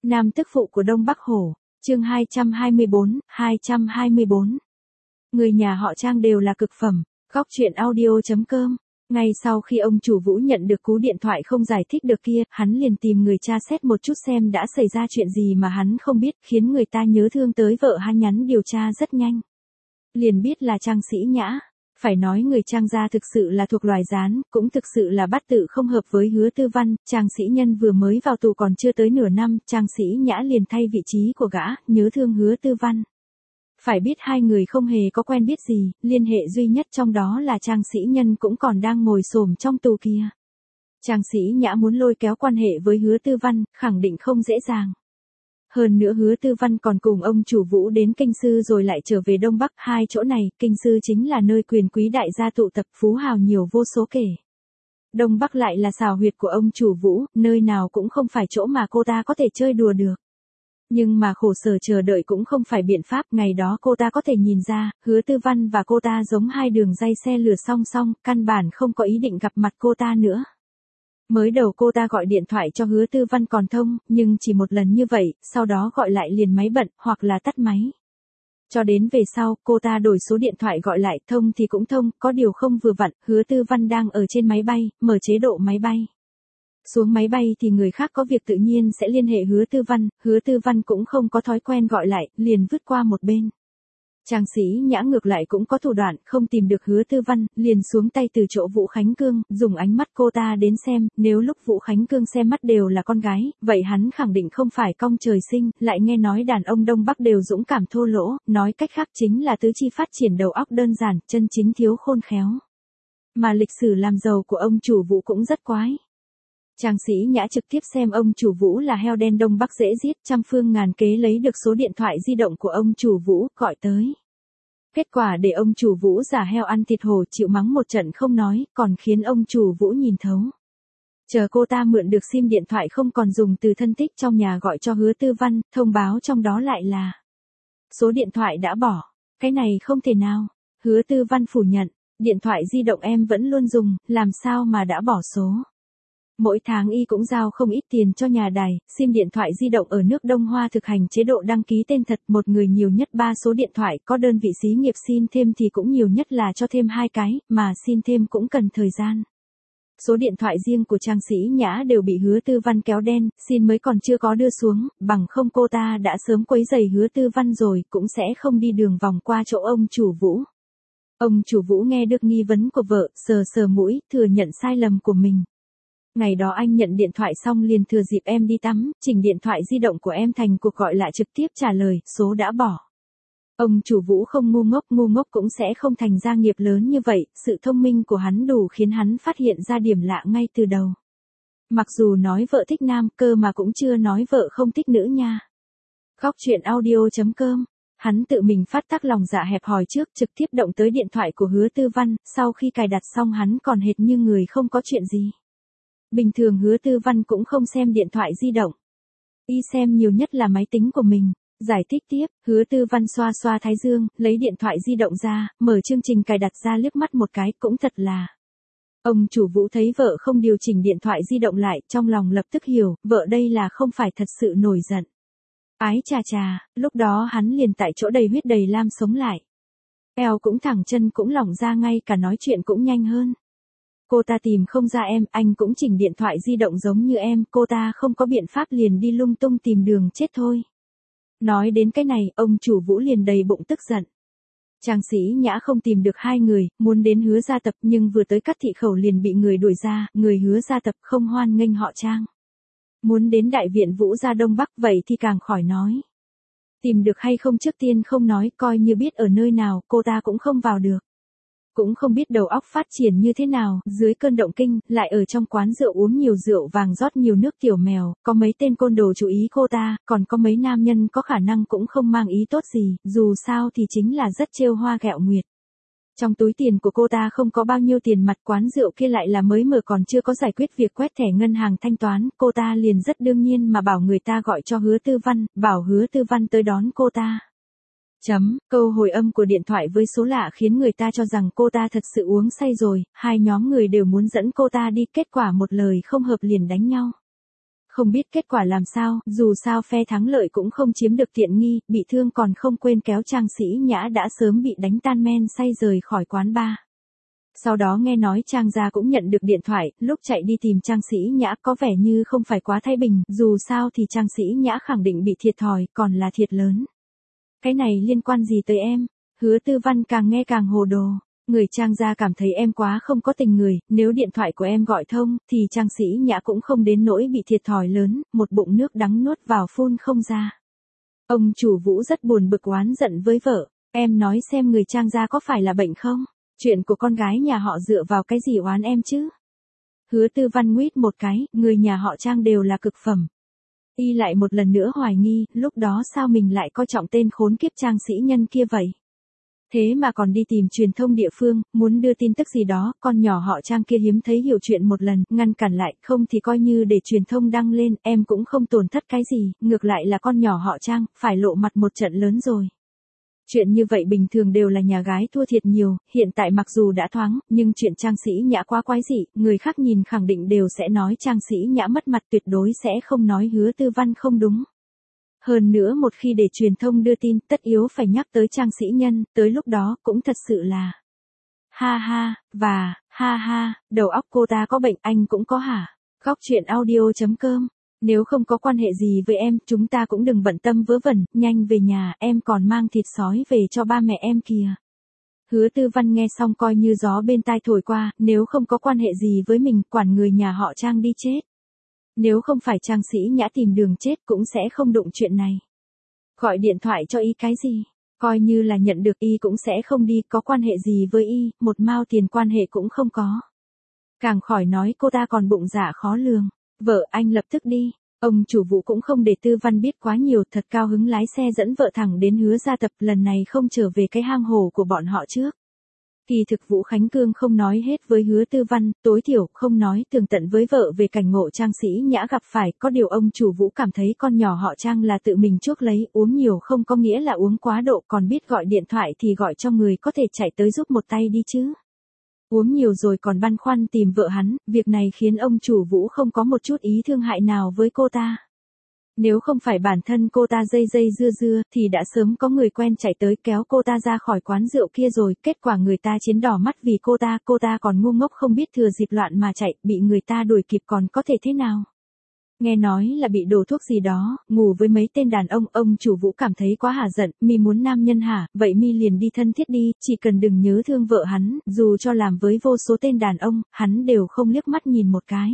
Nam tức phụ của Đông Bắc Hổ, chương 224. Người nhà họ Trang đều là cực phẩm, góc truyện audio.com. Ngay sau khi ông chủ Vũ nhận được cú điện thoại không giải thích được kia, hắn liền tìm người tra xét một chút xem đã xảy ra chuyện gì mà hắn không biết, khiến người ta nhớ thương tới vợ hắn. Nhắn điều tra rất nhanh, liền biết là Trang Sĩ Nhã. Phải nói người Trang gia thực sự là thuộc loài gián, cũng thực sự là bát tự không hợp với Hứa Tư Văn. Trang Sĩ Nhân vừa mới vào tù còn chưa tới nửa năm, Trang Sĩ Nhã liền thay vị trí của gã, nhớ thương Hứa Tư Văn. Phải biết hai người không hề có quen biết gì, liên hệ duy nhất trong đó là Trang Sĩ Nhân cũng còn đang ngồi xổm trong tù kia. Trang Sĩ Nhã muốn lôi kéo quan hệ với Hứa Tư Văn, khẳng định không dễ dàng. Hơn nữa Hứa Tư Văn còn cùng ông chủ Vũ đến Kinh Sư rồi lại trở về Đông Bắc. Hai chỗ này, Kinh Sư chính là nơi quyền quý đại gia tụ tập, phú hào nhiều vô số kể. Đông Bắc lại là xào huyệt của ông chủ Vũ, nơi nào cũng không phải chỗ mà cô ta có thể chơi đùa được. Nhưng mà khổ sở chờ đợi cũng không phải biện pháp. Ngày đó cô ta có thể nhìn ra, Hứa Tư Văn và cô ta giống hai đường ray xe lửa song song, căn bản không có ý định gặp mặt cô ta nữa. Mới đầu cô ta gọi điện thoại cho Hứa Tư Văn còn thông, nhưng chỉ một lần như vậy, sau đó gọi lại liền máy bận, hoặc là tắt máy. Cho đến về sau, cô ta đổi số điện thoại gọi lại, thông thì cũng thông, có điều không vừa vặn, Hứa Tư Văn đang ở trên máy bay, mở chế độ máy bay. Xuống máy bay thì người khác có việc tự nhiên sẽ liên hệ Hứa Tư Văn cũng không có thói quen gọi lại, liền vứt qua một bên. Trang Sĩ Nhã ngược lại cũng có thủ đoạn, không tìm được Hứa Tư Văn, liền xuống tay từ chỗ Vũ Khánh Cương, dùng ánh mắt cô ta đến xem, nếu lúc Vũ Khánh Cương xem mắt đều là con gái, vậy hắn khẳng định không phải cong trời sinh. Lại nghe nói đàn ông Đông Bắc đều dũng cảm thô lỗ, nói cách khác chính là tứ chi phát triển đầu óc đơn giản, chân chính thiếu khôn khéo. Mà lịch sử làm giàu của ông chủ Vũ cũng rất quái. Trang Sĩ Nhã trực tiếp xem ông chủ Vũ là heo đen Đông Bắc dễ giết, trăm phương ngàn kế lấy được số điện thoại di động của ông chủ Vũ, gọi tới. Kết quả để ông chủ Vũ giả heo ăn thịt hổ chịu mắng một trận không nói, còn khiến ông chủ Vũ nhìn thấu. Chờ cô ta mượn được sim điện thoại không còn dùng từ thân thích trong nhà gọi cho Hứa Tư Văn, thông báo trong đó lại là số điện thoại đã bỏ. Cái này không thể nào. Hứa Tư Văn phủ nhận, điện thoại di động em vẫn luôn dùng, làm sao mà đã bỏ số. Mỗi tháng y cũng giao không ít tiền cho nhà đài, sim điện thoại di động ở nước Đông Hoa thực hành chế độ đăng ký tên thật, một người nhiều nhất 3 số điện thoại, có đơn vị xí nghiệp xin thêm thì cũng nhiều nhất là cho thêm 2 cái, mà xin thêm cũng cần thời gian. Số điện thoại riêng của Trang Sĩ Nhã đều bị Hứa Tư Văn kéo đen, xin mới còn chưa có đưa xuống, bằng không cô ta đã sớm quấy rầy Hứa Tư Văn rồi, cũng sẽ không đi đường vòng qua chỗ ông chủ Vũ. Ông chủ Vũ nghe được nghi vấn của vợ, sờ sờ mũi, thừa nhận sai lầm của mình. Ngày đó anh nhận điện thoại xong liền thừa dịp em đi tắm, chỉnh điện thoại di động của em thành cuộc gọi lạ trực tiếp trả lời, số đã bỏ. Ông chủ Vũ không ngu ngốc cũng sẽ không thành gia nghiệp lớn như vậy, sự thông minh của hắn đủ khiến hắn phát hiện ra điểm lạ ngay từ đầu. Mặc dù nói vợ thích nam, cơ mà cũng chưa nói vợ không thích nữ nha. Góc truyện audio.com. Hắn tự mình phát tác lòng dạ hẹp hòi trước, trực tiếp động tới điện thoại của Hứa Tư Văn, sau khi cài đặt xong hắn còn hệt như người không có chuyện gì. Bình thường Hứa Tư Văn cũng không xem điện thoại di động. Y xem nhiều nhất là máy tính của mình. Giải thích tiếp, Hứa Tư Văn xoa xoa thái dương, lấy điện thoại di động ra, mở chương trình cài đặt ra liếc mắt một cái, cũng thật là. Ông chủ Vũ thấy vợ không điều chỉnh điện thoại di động lại, trong lòng lập tức hiểu, vợ đây là không phải thật sự nổi giận. Ái chà chà, lúc đó hắn liền tại chỗ đầy huyết đầy lam sống lại. Eo cũng thẳng, chân cũng lỏng ra, ngay cả nói chuyện cũng nhanh hơn. Cô ta tìm không ra em, anh cũng chỉnh điện thoại di động giống như em, cô ta không có biện pháp liền đi lung tung tìm đường chết thôi. Nói đến cái này, ông chủ Vũ liền đầy bụng tức giận. Trang Sĩ Nhã không tìm được hai người, muốn đến Hứa gia tập nhưng vừa tới Cát Thị Khẩu liền bị người đuổi ra, người Hứa gia tập không hoan nghênh họ Trang. Muốn đến đại viện Vũ gia Đông Bắc vậy thì càng khỏi nói. Tìm được hay không trước tiên không nói, coi như biết ở nơi nào, cô ta cũng không vào được. Cũng không biết đầu óc phát triển như thế nào, dưới cơn động kinh, lại ở trong quán rượu uống nhiều rượu vàng rót nhiều nước tiểu mèo, có mấy tên côn đồ chú ý cô ta, còn có mấy nam nhân có khả năng cũng không mang ý tốt gì, dù sao thì chính là rất trêu hoa ghẹo nguyệt. Trong túi tiền của cô ta không có bao nhiêu tiền mặt, quán rượu kia lại là mới mở còn chưa có giải quyết việc quét thẻ ngân hàng thanh toán, cô ta liền rất đương nhiên mà bảo người ta gọi cho Hứa Tư Văn, bảo Hứa Tư Văn tới đón cô ta. Câu hồi âm của điện thoại với số lạ khiến người ta cho rằng cô ta thật sự uống say rồi, hai nhóm người đều muốn dẫn cô ta đi, kết quả một lời không hợp liền đánh nhau. Không biết kết quả làm sao, dù sao phe thắng lợi cũng không chiếm được tiện nghi, bị thương còn không quên kéo Trang Sĩ Nhã đã sớm bị đánh tan men say rời khỏi quán bar. Sau đó nghe nói Trang gia cũng nhận được điện thoại, lúc chạy đi tìm Trang Sĩ Nhã có vẻ như không phải quá thái bình, dù sao thì Trang Sĩ Nhã khẳng định bị thiệt thòi, còn là thiệt lớn. Cái này liên quan gì tới em? Hứa Tư Văn càng nghe càng hồ đồ. Người Trang gia cảm thấy em quá không có tình người, nếu điện thoại của em gọi thông, thì Trang Sĩ Nhã cũng không đến nỗi bị thiệt thòi lớn, một bụng nước đắng nuốt vào phun không ra. Ông chủ Vũ rất buồn bực oán giận với vợ, em nói xem người Trang gia có phải là bệnh không? Chuyện của con gái nhà họ dựa vào cái gì oán em chứ? Hứa Tư Văn nguyết một cái, người nhà họ Trang đều là cực phẩm. Y lại một lần nữa hoài nghi, lúc đó sao mình lại coi trọng tên khốn kiếp Trang Sĩ Nhân kia vậy? Thế mà còn đi tìm truyền thông địa phương, muốn đưa tin tức gì đó, con nhỏ họ Trang kia hiếm thấy hiểu chuyện một lần, ngăn cản lại, không thì coi như để truyền thông đăng lên, em cũng không tổn thất cái gì, ngược lại là con nhỏ họ Trang, phải lộ mặt một trận lớn rồi. Chuyện như vậy bình thường đều là nhà gái thua thiệt nhiều, hiện tại mặc dù đã thoáng, nhưng chuyện Trang Sĩ Nhã quá quái dị, người khác nhìn khẳng định đều sẽ nói Trang Sĩ Nhã mất mặt, tuyệt đối sẽ không nói Hứa Tư Văn không đúng. Hơn nữa một khi để truyền thông đưa tin, tất yếu phải nhắc tới Trang Sĩ Nhân, tới lúc đó cũng thật sự là ha ha, và ha ha, đầu óc cô ta có bệnh anh cũng có hả? Góc truyện audio.com. Nếu không có quan hệ gì với em, chúng ta cũng đừng bận tâm vớ vẩn, nhanh về nhà, em còn mang thịt sói về cho ba mẹ em kìa. Hứa Tư Văn nghe xong coi như gió bên tai thổi qua, nếu không có quan hệ gì với mình, quản người nhà họ Trang đi chết. Nếu không phải Trang Sĩ Nhã tìm đường chết cũng sẽ không đụng chuyện này. Gọi điện thoại cho y cái gì? Coi như là nhận được y cũng sẽ không đi, có quan hệ gì với y, một mao tiền quan hệ cũng không có. Càng khỏi nói cô ta còn bụng dạ khó lường. Vợ anh lập tức đi. Ông chủ Vũ cũng không để Tư Văn biết quá nhiều, thật cao hứng lái xe dẫn vợ thẳng đến Hứa gia tập, lần này không trở về cái hang hổ của bọn họ trước. Kỳ thực Vũ Khánh Cương không nói hết với Hứa Tư Văn, tối thiểu không nói tường tận với vợ về cảnh ngộ Trang Sĩ Nhã gặp phải, có điều ông chủ Vũ cảm thấy con nhỏ họ Trang là tự mình chuốc lấy, uống nhiều không có nghĩa là uống quá độ, còn biết gọi điện thoại thì gọi cho người có thể chạy tới giúp một tay đi chứ. Uống nhiều rồi còn băn khoăn tìm vợ hắn, việc này khiến ông chủ Vũ không có một chút ý thương hại nào với cô ta. Nếu không phải bản thân cô ta dây dưa, thì đã sớm có người quen chạy tới kéo cô ta ra khỏi quán rượu kia rồi, kết quả người ta chiến đỏ mắt vì cô ta còn ngu ngốc không biết thừa dịp loạn mà chạy, bị người ta đuổi kịp còn có thể thế nào. Nghe nói là bị đổ thuốc gì đó, ngủ với mấy tên đàn ông chủ Vũ cảm thấy quá hả giận, mi muốn nam nhân hả, vậy mi liền đi thân thiết đi, chỉ cần đừng nhớ thương vợ hắn, dù cho làm với vô số tên đàn ông, hắn đều không liếc mắt nhìn một cái.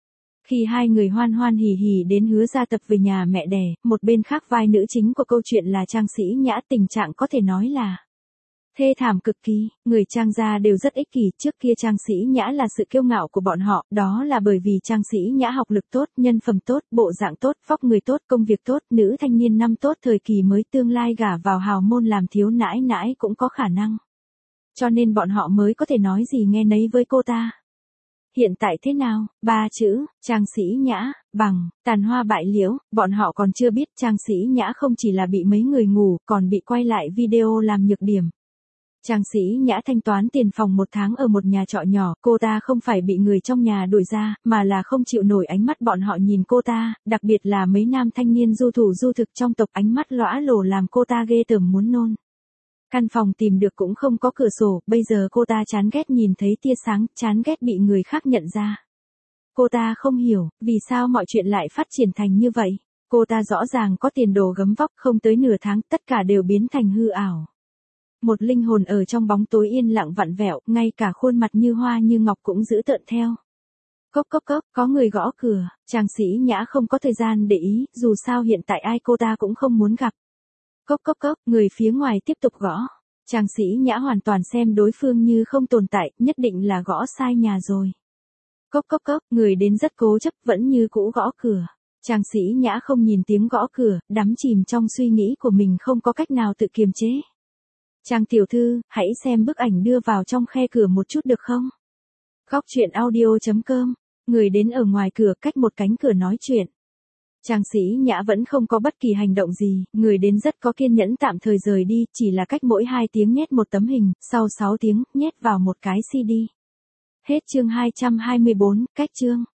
Khi hai người hoan hoan hỉ hỉ đến Hứa gia tập về nhà mẹ đẻ, một bên khác vai nữ chính của câu chuyện là Trang Sĩ Nhã, tình trạng có thể nói là thê thảm cực kỳ, người Trang gia đều rất ích kỷ, trước kia Trang Sĩ Nhã là sự kiêu ngạo của bọn họ, đó là bởi vì Trang Sĩ Nhã học lực tốt, nhân phẩm tốt, bộ dạng tốt, vóc người tốt, công việc tốt, nữ thanh niên năm tốt, thời kỳ mới tương lai gả vào hào môn làm thiếu nãi nãi cũng có khả năng. Cho nên bọn họ mới có thể nói gì nghe nấy với cô ta. Hiện tại thế nào? 3 chữ, Trang Sĩ Nhã, bằng, tàn hoa bại liễu, bọn họ còn chưa biết Trang Sĩ Nhã không chỉ là bị mấy người ngủ, còn bị quay lại video làm nhược điểm. Trang Sĩ Nhã thanh toán tiền phòng một tháng ở một nhà trọ nhỏ, cô ta không phải bị người trong nhà đuổi ra, mà là không chịu nổi ánh mắt bọn họ nhìn cô ta, đặc biệt là mấy nam thanh niên du thủ du thực trong tộc, ánh mắt lõa lồ làm cô ta ghê tởm muốn nôn. Căn phòng tìm được cũng không có cửa sổ, bây giờ cô ta chán ghét nhìn thấy tia sáng, chán ghét bị người khác nhận ra. Cô ta không hiểu, vì sao mọi chuyện lại phát triển thành như vậy. Cô ta rõ ràng có tiền đồ gấm vóc, không tới nửa tháng, tất cả đều biến thành hư ảo. Một linh hồn ở trong bóng tối yên lặng vặn vẹo, ngay cả khuôn mặt như hoa như ngọc cũng giữ tợn theo. Cốc cốc cốc, có người gõ cửa, Trang Sĩ Nhã không có thời gian để ý, dù sao hiện tại ai cô ta cũng không muốn gặp. Cốc cốc cốc, người phía ngoài tiếp tục gõ. Trang Sĩ Nhã hoàn toàn xem đối phương như không tồn tại, nhất định là gõ sai nhà rồi. Cốc cốc cốc, người đến rất cố chấp, vẫn như cũ gõ cửa. Trang Sĩ Nhã không nhìn tiếng gõ cửa, đắm chìm trong suy nghĩ của mình không có cách nào tự kiềm chế. Trang tiểu thư, hãy xem bức ảnh đưa vào trong khe cửa một chút được không? Góc truyện audio.com, người đến ở ngoài cửa cách một cánh cửa nói chuyện. Trang Sĩ Nhã vẫn không có bất kỳ hành động gì, người đến rất có kiên nhẫn tạm thời rời đi, chỉ là cách mỗi 2 tiếng nhét một tấm hình, sau 6 tiếng, nhét vào một cái CD. Hết chương 224, cách chương.